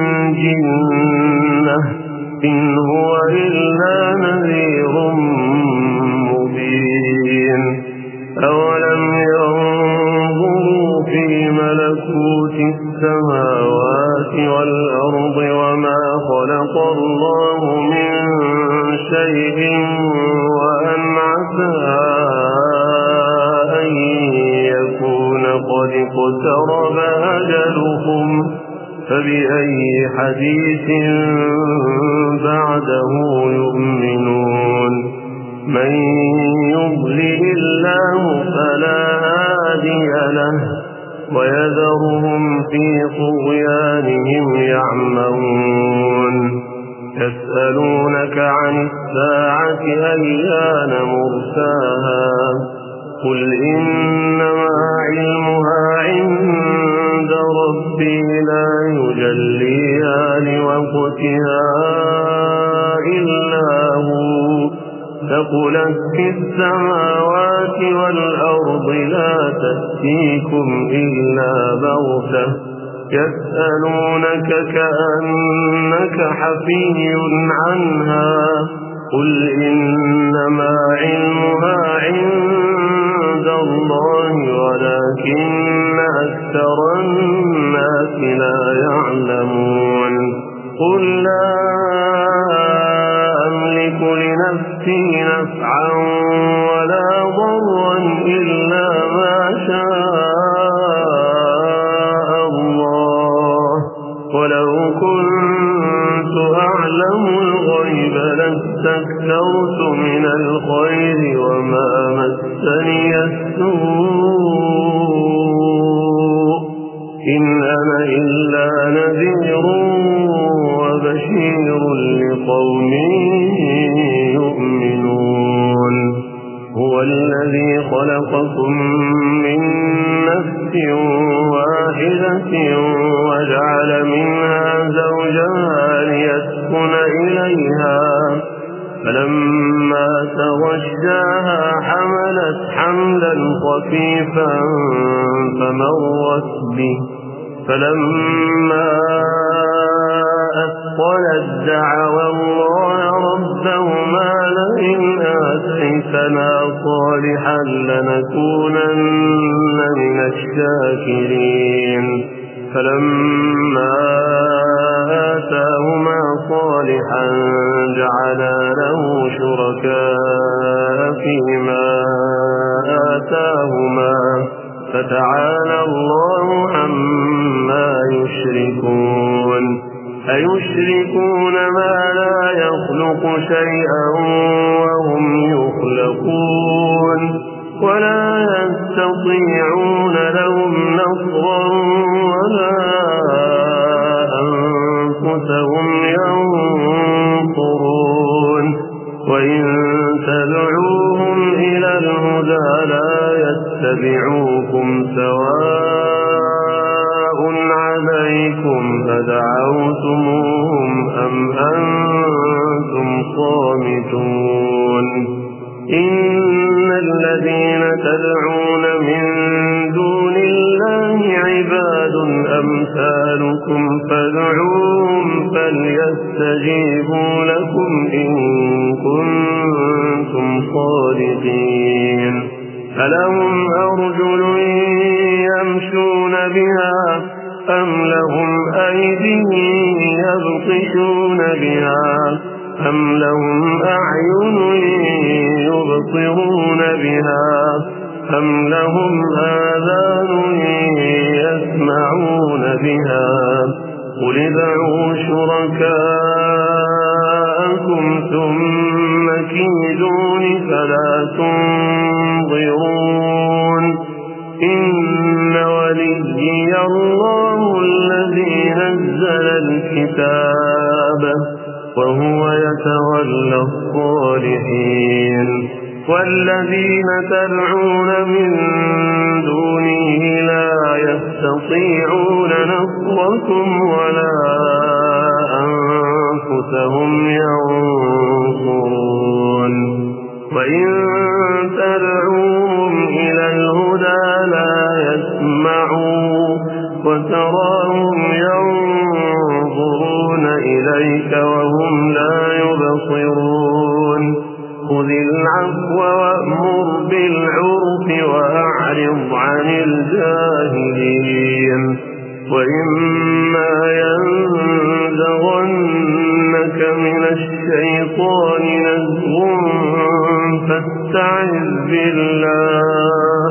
جنة إن هو إلا نذير مبين أولم ينظروا في ملكوت السماوات والأرض وما خلق الله من شيء وأن عسى أن يكون قد اقترب أجلهم فبأي حديث بعده يؤمنون من يضلل الله فلا هادي له ويذرهم في طغيانهم يعمهون يسألونك عن الساعة أيان مرساها قل إنما علمها عند ربي لا يجليها لوقتها إلا هو ثقلت في السماوات والأرض لا تأتيكم إلا بغتة يسألونك كأنك حفي عنها قل إنما علمها عند الله ولكن أكثر الناس لا يعلمون قل لا أملك لنفسي نفعا ولا ضرا إلا ما شاء الله ولو كنت أعلم الغيب لاستكثرت من الخير وما مسني السوء إن أنا إلا نذير وبشير لقوم يؤمنون هو الذي خلقكم من نفس واحدة وجعل منها زوجها ليسكن إليها فلما تغشاها حملت حملا خفيفا فمرت به فلما أثقلت دعوا الله ربهما لئن آتيتنا صالحا لنكونن من الشاكرين فلما آتاهما صالحا جعلا له شركاء فيما آتاهما فتعالى الله عما يشركون أيشركون ما لا يخلق شيئا وهم يخلقون ولا يستطيعون لهم نصرا ولا أنفسهم ينصرون وإن تدعوهم إلى الهدى لا يتبعوكم سواء عليكم أدعوتموهم أم أنتم صامتون إن الذين تدعون من دون الله عباد أمثالكم فادعوهم فليستجيبوا لكم إن كنتم صادقين ألهم أرجل يمشون بها أم لهم أيدي يبطشون بها أم لهم أعين يبصرون بها أم لهم آذان يسمعون بها قل ادعوا شركاءكم ثم كيدون فلا تنظرون إن وليي الله الذي نزل الكتاب وهو يتولى الصالحين والذين تدعون من دونه لا يستطيعون نصركم ولا أنفسهم ينصرون وإن تدعوهم إلى الهدى لا يسمعوا وتراهم ينظرون إليك وهم لا يبصرون خذ العفو وأمر بالعرف وأعرض عن الجاهلين وإما ينزغنك من الشيطان نزغ فاستعذ بالله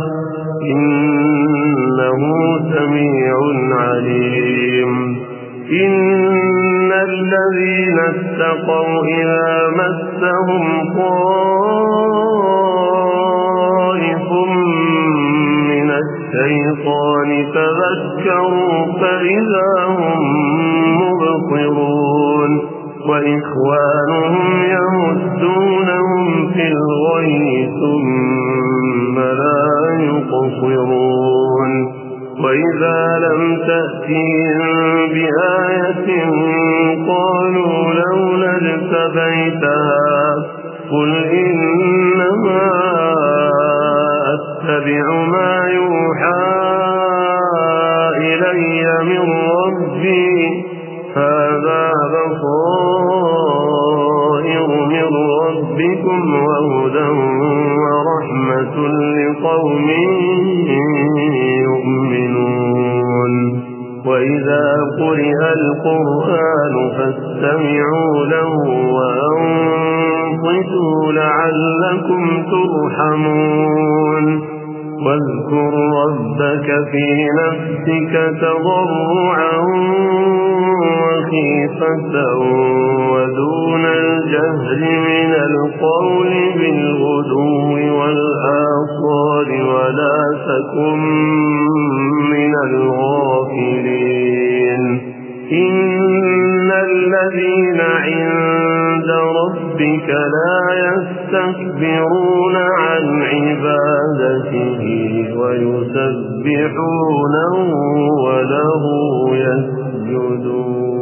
إنه سميع عليم إن الذين اتقوا إذا مسهم طائف من الشيطان تذكروا فإذا هم مبصرون وإخوانهم يمدونهم في الغي ثم لا يقصرون وإذا لم تأتهم بآية قالوا لولا اجتبيتها قل إنما أتبع ما يوحى إلي من ربي هذا بصائر من ربكم وهدى ورحمة لقوم يؤمنون وإذا قرئ القرآن فاستمعوا له وأنصتوا لعلكم ترحمون واذكر ربك في نفسك تضرعا وخيفة ودون الجهر من القول بالغدو والآصال ولا تكن من الغافلين إن الذين عند ربك لا يستكبرون عن عبادته ويسبحونه وله يسجدون.